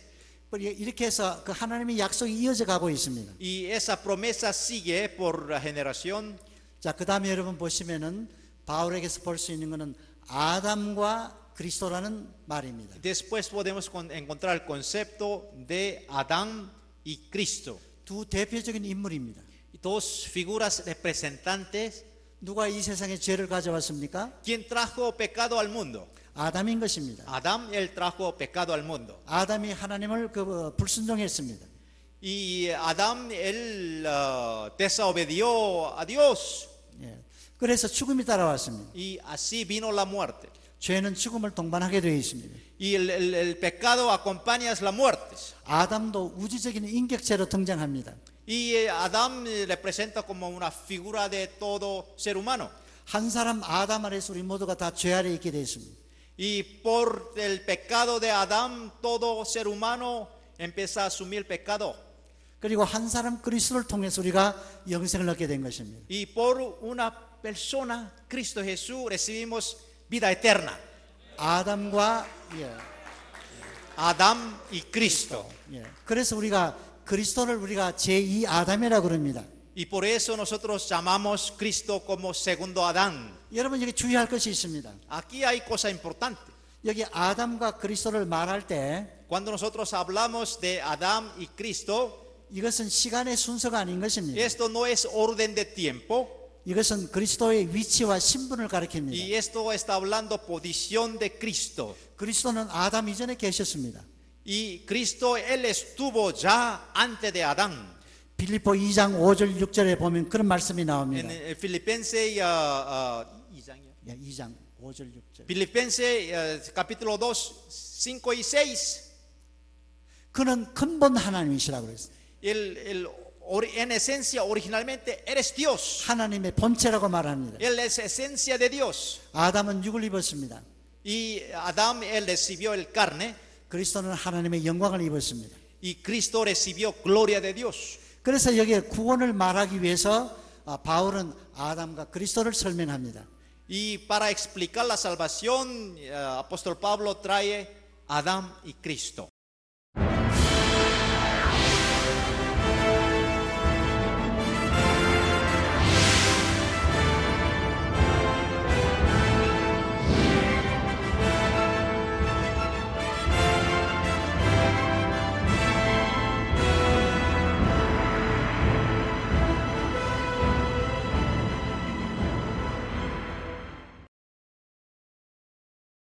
이렇게 해서 그 하나님의 약속이 이어져 가고 있습니다. Y esa promesa sigue por la generación. 자, 그 다음에 여러분 보시면은 바울에게서 볼 수 있는 것은 아담과 그리스도라는 말입니다. Después podemos con- encontrar el concepto de Adán y Cristo. 두 대표적인 인물입니다. Dos figuras representantes. 누가 이 세상에 죄를 가져왔습니까? ¿Quién trajo pecado al mundo? 아담인 것입니다. Adán, él trajo pecado al mundo. 아담이 하나님을 그 어, 불순종했습니다. Y Adán, él ah, desobedió a Dios. 예. 그래서 죽음이 따라왔습니다. Y así vino la muerte. 죄는 죽음을 동반하게 되어 있습니다. Y el, el- el pecado acompaña la muerte. 아담도 우주적인 인격체로 등장합니다. Y eh, Adán eh, representa como una figura de todo ser humano. 한 사람 아담 아래서 우리 모두가 다 죄 아래 있게 되어 있습니다. Y por el pecado de Adán, todo ser humano empieza a asumir pecado. 그리고 한 사람 그리스도를 통해서 우리가 영생을 얻게 된 것입니다. Y por una persona, Cristo Jesús, recibimos vida eterna. 아담과 예, Adán y Cristo. 예. 그래서 우리가 그리스도를 우리가 제이 아담이라고 그럽니다. Y por eso nosotros llamamos Cristo como segundo Adán. 여러분 여기 주의할 것이 있습니다. Aquí hay cosa importante. 여기 아담과 그리스도를 말할 때 Cuando nosotros hablamos de Adán y Cristo, 이것은 시간의 순서가 아닌 것입니다. esto no es orden de tiempo. 이것은 그리스도의 위치와 신분을 가리킵니다. Y esto está hablando posición de Cristo. 그리스도는 아담 이전에 계셨습니다. Y Cristo, Él estuvo ya antes de Adán. 빌립보 이 장 오 절 육 절에 보면 그런 말씀이 En 나옵니다. eh, Filipenses, ah, ah, 예, 이 장 오 절 육 절. Filipenses eh, capítulo dos, cinco y seis. 그는 근본 하나님이시라고 그랬어요. El, el, ori- en esencia, originalmente, eres Dios. 하나님의 본체라고 말합니다. Él es esencia de Dios. 아담은 육을 입었습니다. Y Adán, él recibió el carne. 그리스도는 하나님의 영광을 입었습니다. Y Cristo recibió gloria de Dios. 그래서 여기에 구원을 말하기 위해서 아, 바울은 아담과 그리스도를 설명합니다. Y para explicar la salvación, eh, apóstol Pablo trae Adán y Cristo.